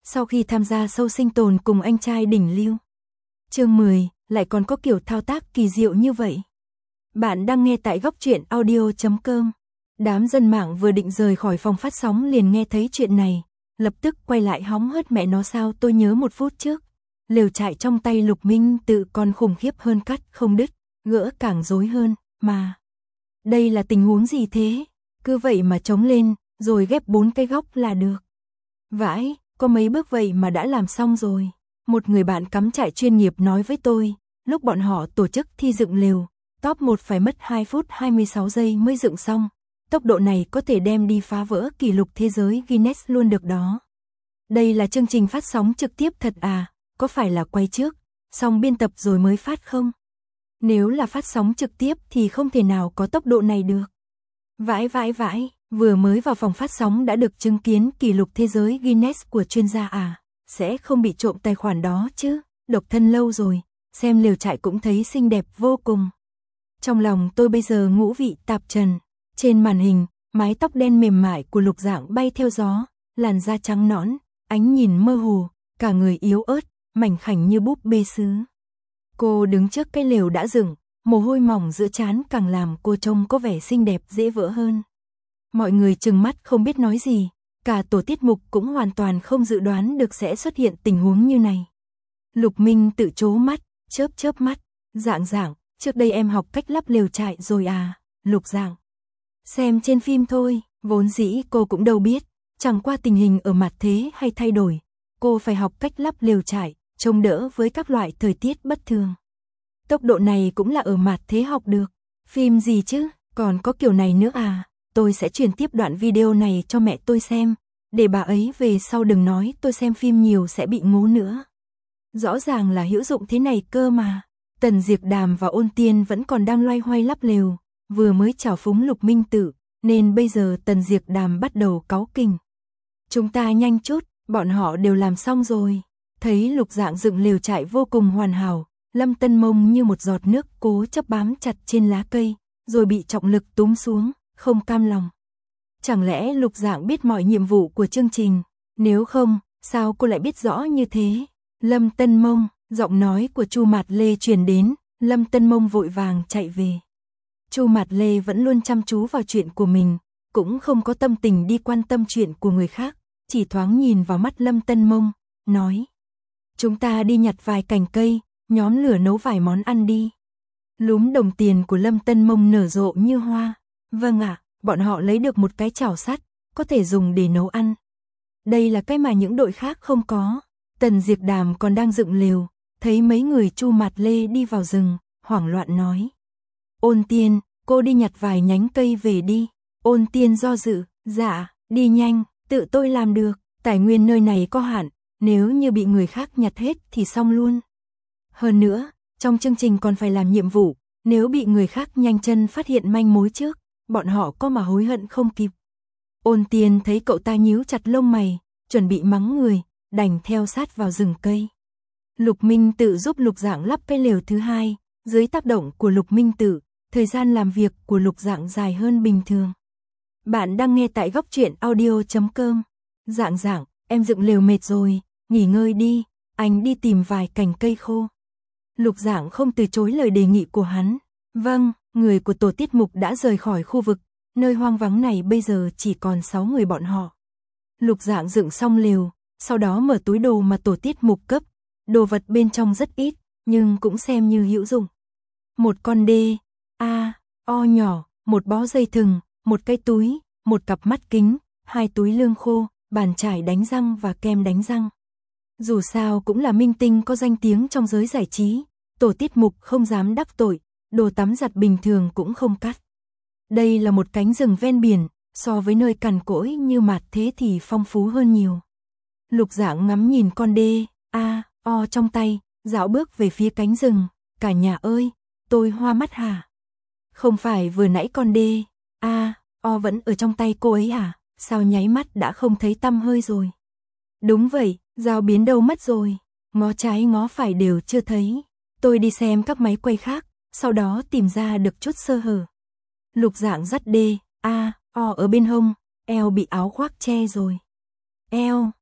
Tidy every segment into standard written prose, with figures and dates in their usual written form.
sau khi tham gia show sinh tồn cùng anh trai đỉnh lưu. Chương 10, lại còn có kiểu thao tác kỳ diệu như vậy. Bạn đang nghe tại góc truyện audio.com. Đám dân mạng vừa định rời khỏi phòng phát sóng liền nghe thấy chuyện này, lập tức quay lại hóng hớt mẹ nó sao tôi nhớ một phút trước. Lều trại trong tay Lục Minh Tự còn khủng khiếp hơn cắt không đứt, gỡ càng rối hơn, mà. Đây là tình huống gì thế? Cứ vậy mà chống lên, rồi ghép 4 cái góc là được. Vãi, có mấy bước vậy mà đã làm xong rồi. Một người bạn cắm trại chuyên nghiệp nói với tôi, lúc bọn họ tổ chức thi dựng lều, top 1 phải mất 2 phút 26 giây mới dựng xong. Tốc độ này có thể đem đi phá vỡ kỷ lục thế giới Guinness luôn được đó. Đây là chương trình phát sóng trực tiếp thật à? Có phải là quay trước, xong biên tập rồi mới phát không? Nếu là phát sóng trực tiếp thì không thể nào có tốc độ này được. Vãi, vừa mới vào phòng phát sóng đã được chứng kiến kỷ lục thế giới Guinness của chuyên gia à? Sẽ không bị trộm tài khoản đó chứ? Độc thân lâu rồi, xem lều trại cũng thấy xinh đẹp vô cùng. Trong lòng tôi bây giờ ngũ vị tạp trần. Trên màn hình, mái tóc đen mềm mại của Lục Dạng bay theo gió, làn da trắng nõn, ánh nhìn mơ hồ, cả người yếu ớt, mảnh khảnh như búp bê sứ. Cô đứng trước cái lều đã dựng, mồ hôi mỏng giữa trán càng làm cô trông có vẻ xinh đẹp dễ vỡ hơn. Mọi người trừng mắt không biết nói gì, cả tổ tiết mục cũng hoàn toàn không dự đoán được sẽ xuất hiện tình huống như này. Lục Minh Tự trố mắt, chớp mắt, Dạng, trước đây em học cách lắp lều trại rồi à? Lục Dạng. Xem trên phim thôi, vốn dĩ cô cũng đâu biết, chẳng qua tình hình ở mặt thế hay thay đổi, cô phải học cách lắp lều trại, chống đỡ với các loại thời tiết bất thường. Tốc độ này cũng là ở mặt thế học được, phim gì chứ, còn có kiểu này nữa à? Tôi sẽ truyền tiếp đoạn video này cho mẹ tôi xem, để bà ấy về sau đừng nói tôi xem phim nhiều sẽ bị ngu nữa. Rõ ràng là hữu dụng thế này cơ mà. Tần Diệp Đàm và Ôn Tiên vẫn còn đang loay hoay lắp lều, vừa mới chào phúng Lục Minh Tự, nên bây giờ Tần Diệp Đàm bắt đầu cáu kỉnh. Chúng ta nhanh chút, bọn họ đều làm xong rồi. Thấy Lục Dạng dựng lều trại vô cùng hoàn hảo, Lâm Tân Mông như một giọt nước cố chấp bám chặt trên lá cây, rồi bị trọng lực túm xuống, không cam lòng. Chẳng lẽ Lục Dạng biết mọi nhiệm vụ của chương trình? Nếu không, sao cô lại biết rõ như thế? Lâm Tân Mông, giọng nói của Chu Mạt Lê truyền đến, Lâm Tân Mông vội vàng chạy về. Chu Mạt Lê vẫn luôn chăm chú vào chuyện của mình, cũng không có tâm tình đi quan tâm chuyện của người khác, chỉ thoáng nhìn vào mắt Lâm Tân Mông, nói: "Chúng ta đi nhặt vài cành cây, nhóm lửa nấu vài món ăn đi." Lúm đồng tiền của Lâm Tân Mông nở rộ như hoa. "Vâng ạ." Bọn họ lấy được một cái chảo sắt, có thể dùng để nấu ăn. Đây là cái mà những đội khác không có. Tần Diệp Đàm còn đang dựng lều, thấy mấy người Chu Mạt Lê đi vào rừng, hoảng loạn nói: "Ôn Tiên, cô đi nhặt vài nhánh cây về đi." Ôn Tiên do dự: "Dạ, đi nhanh, tự tôi làm được, tài nguyên nơi này có hạn, nếu như bị người khác nhặt hết thì xong luôn. Hơn nữa, trong chương trình còn phải làm nhiệm vụ, nếu bị người khác nhanh chân phát hiện manh mối trước, bọn họ có mà hối hận không kịp." Ôn Tiên thấy cậu ta nhíu chặt lông mày, chuẩn bị mắng người, đành theo sát vào rừng cây. Lục Minh Tự giúp Lục Dạng lắp cái lều thứ hai, dưới tác động của Lục Minh Tự, thời gian làm việc của Lục Dạng dài hơn bình thường. Bạn đang nghe tại góc truyện audio.com. Dạng, em dựng lều mệt rồi, nghỉ ngơi đi, anh đi tìm vài cành cây khô. Lục Dạng không từ chối lời đề nghị của hắn. Vâng, người của tổ tiết mục đã rời khỏi khu vực, nơi hoang vắng này bây giờ chỉ còn 6 người bọn họ. Lục Dạng dựng xong lều, sau đó mở túi đồ mà tổ tiết mục cấp, đồ vật bên trong rất ít, nhưng cũng xem như hữu dụng. Một con đê, o nhỏ, một bó dây thừng, một cái túi, một cặp mắt kính, 2 túi lương khô, bàn chải đánh răng và kem đánh răng. Dù sao cũng là minh tinh có danh tiếng trong giới giải trí, tổ tiết mục không dám đắc tội, đồ tắm giặt bình thường cũng không cắt. Đây là một cánh rừng ven biển, so với nơi cằn cỗi như mặt thế thì phong phú hơn nhiều. Lục Dạng ngắm nhìn con đê, o trong tay, dạo bước về phía cánh rừng. Cả nhà ơi, tôi hoa mắt hả? Không phải vừa nãy con đê, o vẫn ở trong tay cô ấy à? Sao nháy mắt đã không thấy tăm hơi rồi? Đúng vậy, dao biến đâu mất rồi? Ngó trái ngó phải đều chưa thấy. Tôi đi xem các máy quay khác, sau đó tìm ra được chút sơ hở. Lục Dạng dắt đê, o ở bên hông, eo bị áo khoác che rồi. Eo,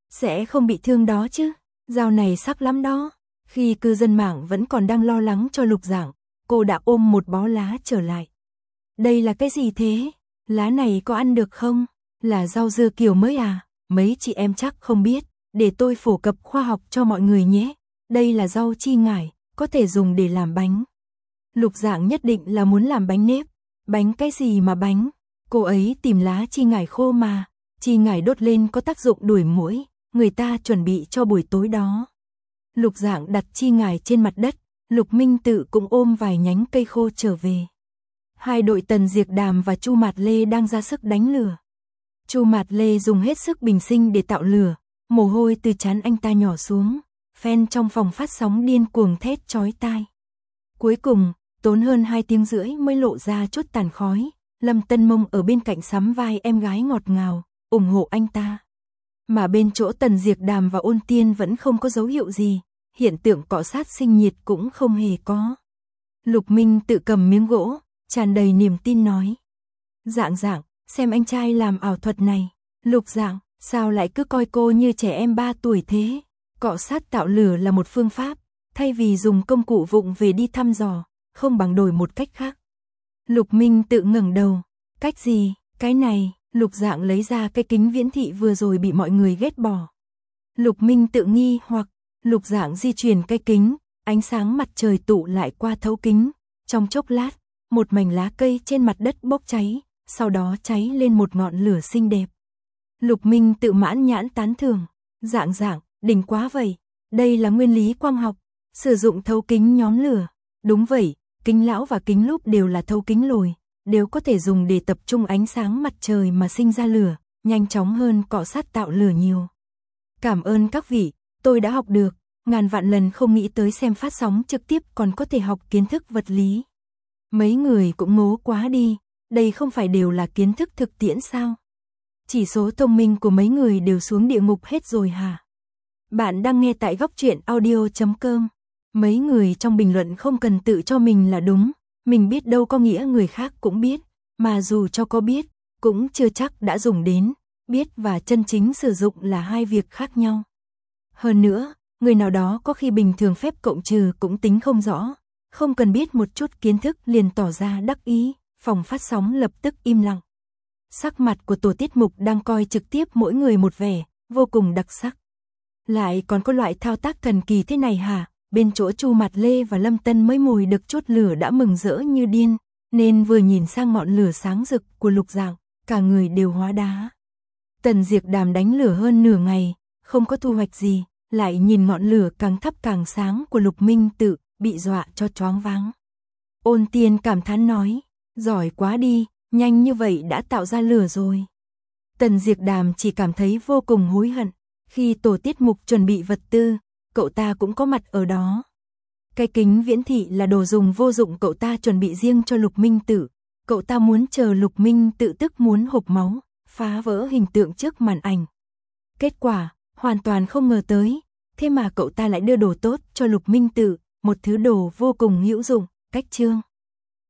Sẽ không bị thương đó chứ, dao này sắc lắm đó. Khi cư dân mạng vẫn còn đang lo lắng cho Lục Dạng, cô đã ôm một bó lá trở lại. Đây là cái gì thế? Lá này có ăn được không? Là rau dưa kiểu mới à? Mấy chị em chắc không biết, để tôi phổ cập khoa học cho mọi người nhé. Đây là rau chi ngải, có thể dùng để làm bánh. Lục Dạng nhất định là muốn làm bánh nếp. Bánh cái gì mà bánh? Cô ấy tìm lá chi ngải khô mà. Chi ngải đốt lên có tác dụng đuổi muỗi, người ta chuẩn bị cho buổi tối đó. Lục Dạng đặt chi ngải trên mặt đất, Lục Minh Tự cũng ôm vài nhánh cây khô trở về. Hai đội Tần Diệp Đàm và Chu Mạt Lê đang ra sức đánh lửa. Chu Mạt Lê dùng hết sức bình sinh để tạo lửa, mồ hôi từ trán anh ta nhỏ xuống, fan trong phòng phát sóng điên cuồng thét chói tai. Cuối cùng, tốn hơn 2 tiếng rưỡi mới lộ ra chút tàn khói, Lâm Tân Mông ở bên cạnh sắm vai em gái ngọt ngào, ủng hộ anh ta. Mà bên chỗ Tần Diệp Đàm và Ôn Tiên vẫn không có dấu hiệu gì, hiện tượng cọ sát sinh nhiệt cũng không hề có. Lục Minh tự cầm miếng gỗ, tràn đầy niềm tin nói. Dạng, xem anh trai làm ảo thuật này. Lục Dạng, sao lại cứ coi cô như trẻ em 3 tuổi thế? Cọ sát tạo lửa là một phương pháp, thay vì dùng công cụ vụng về đi thăm dò, không bằng đổi một cách khác. Lục Minh tự ngẩng đầu. Cách gì? Cái này. Lục Dạng lấy ra cái kính viễn thị vừa rồi bị mọi người ghét bỏ. Lục Minh tự nghi hoặc, Lục Dạng di chuyển cây kính, ánh sáng mặt trời tụ lại qua thấu kính. Trong chốc lát, một mảnh lá cây trên mặt đất bốc cháy, sau đó cháy lên một ngọn lửa xinh đẹp. Lục Minh tự mãn nhãn tán thưởng. Dạng, đỉnh quá vậy. Đây là nguyên lý quang học, sử dụng thấu kính nhóm lửa. Đúng vậy, kính lão và kính lúp đều là thấu kính lồi, đều có thể dùng để tập trung ánh sáng mặt trời mà sinh ra lửa, nhanh chóng hơn cọ sát tạo lửa nhiều. Cảm ơn các vị, tôi đã học được, ngàn vạn lần không nghĩ tới xem phát sóng trực tiếp còn có thể học kiến thức vật lý. Mấy người cũng ngố quá đi, đây không phải đều là kiến thức thực tiễn sao? Chỉ số thông minh của mấy người đều xuống địa ngục hết rồi hả? Bạn đang nghe tại góc truyện audio.com. Mấy người trong bình luận không cần tự cho mình là đúng, mình biết đâu có nghĩa người khác cũng biết, mà dù cho có biết, cũng chưa chắc đã dùng đến, biết và chân chính sử dụng là hai việc khác nhau. Hơn nữa, người nào đó có khi bình thường phép cộng trừ cũng tính không rõ, không cần biết một chút kiến thức liền tỏ ra đắc ý, phòng phát sóng lập tức im lặng. Sắc mặt của tổ tiết mục đang coi trực tiếp mỗi người một vẻ, vô cùng đặc sắc. Lại còn có loại thao tác thần kỳ thế này hả? Bên chỗ Chu Mạt Lê và Lâm Tân mới mồi được chút lửa đã mừng rỡ như điên, nên vừa nhìn sang ngọn lửa sáng rực của Lục Dạng, cả người đều hóa đá. Tần Diệp Đàm đánh lửa hơn nửa ngày, không có thu hoạch gì, lại nhìn ngọn lửa càng thắp càng sáng của Lục Minh Tự, bị dọa cho choáng váng. Ôn Tiên cảm thán nói, giỏi quá đi, nhanh như vậy đã tạo ra lửa rồi. Tần Diệp Đàm chỉ cảm thấy vô cùng hối hận, khi tổ tiết mục chuẩn bị vật tư, cậu ta cũng có mặt ở đó. Cái kính viễn thị là đồ dùng vô dụng cậu ta chuẩn bị riêng cho Lục Minh Tự, cậu ta muốn chờ Lục Minh Tự tức muốn hộc máu, phá vỡ hình tượng trước màn ảnh. Kết quả, hoàn toàn không ngờ tới, thế mà cậu ta lại đưa đồ tốt cho Lục Minh Tự, một thứ đồ vô cùng hữu dụng, cách chương.